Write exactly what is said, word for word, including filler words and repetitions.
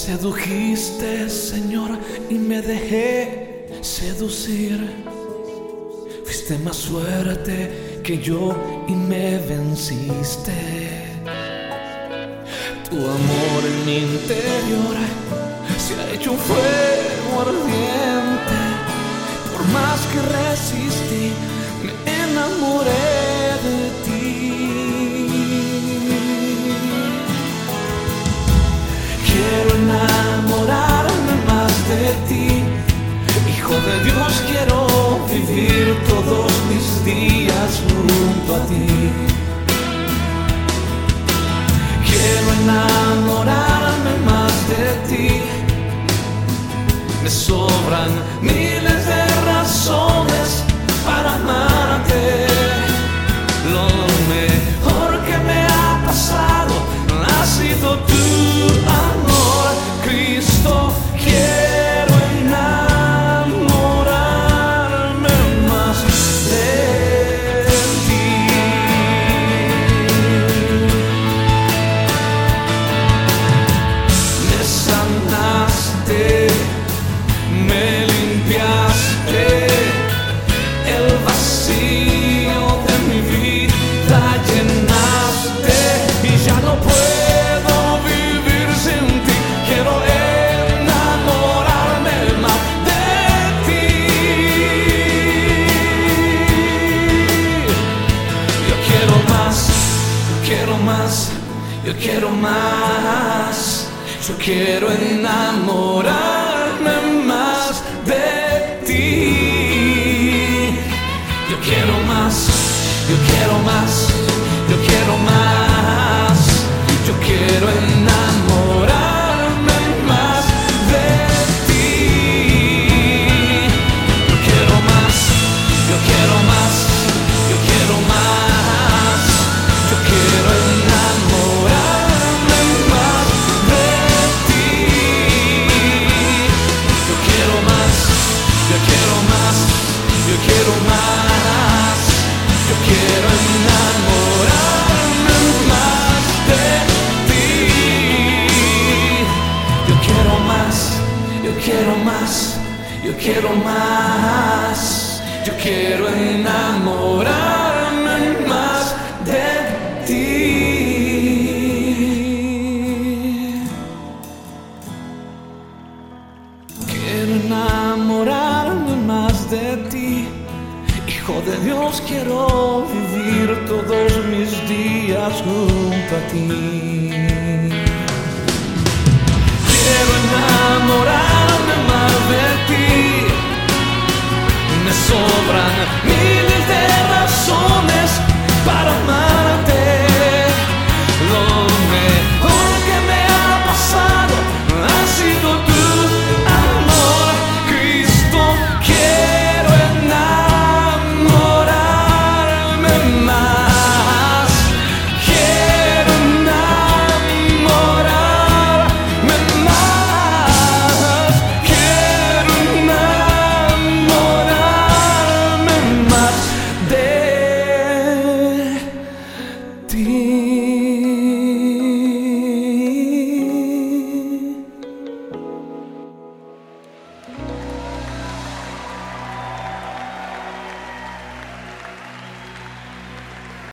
Sedujiste, Señor, y me dejé seducir. Fuiste más fuerte que yo y me venciste. Tu amor en mi interior se ha hecho un fuego ardiente. Por más que resistí, me enamoré de ti. Quiero enamorarme más de ti. Hijo de Dios, quiero vivir todos mis días junto a ti. Quiero enamorarme más de ti. Me sobran miles de razones para amarte. Lo mejor que me ha pasado ha sido tu amor, Cristo. Quiero enamorarme más de ti. Me sanaste, me limpiaste el vacío de mi vida, llenaste y ya no puedo vivir sin ti. Quiero enamorarme más de ti. Yo quiero más, yo quiero más, yo quiero más. Yo quiero enamorarme más de ti. Yo quiero más, yo quiero más, yo quiero más. Yo quiero enamorarme más de ti. Yo quiero más, yo quiero más, yo quiero más. Yo quiero enamorarme más de ti. Yo quiero más, yo quiero más, yo quiero más. Yo quiero enamorarme más de ti. Yo quiero más, yo quiero más, yo quiero más. Yo quiero enamorarme más de ti. Quiero enamorarme más de ti. Hijo de Dios, quiero vivir todos mis días junto a ti. Quiero enamorarme más de ti. Me sobran miles de razones para amarte. Lo mejor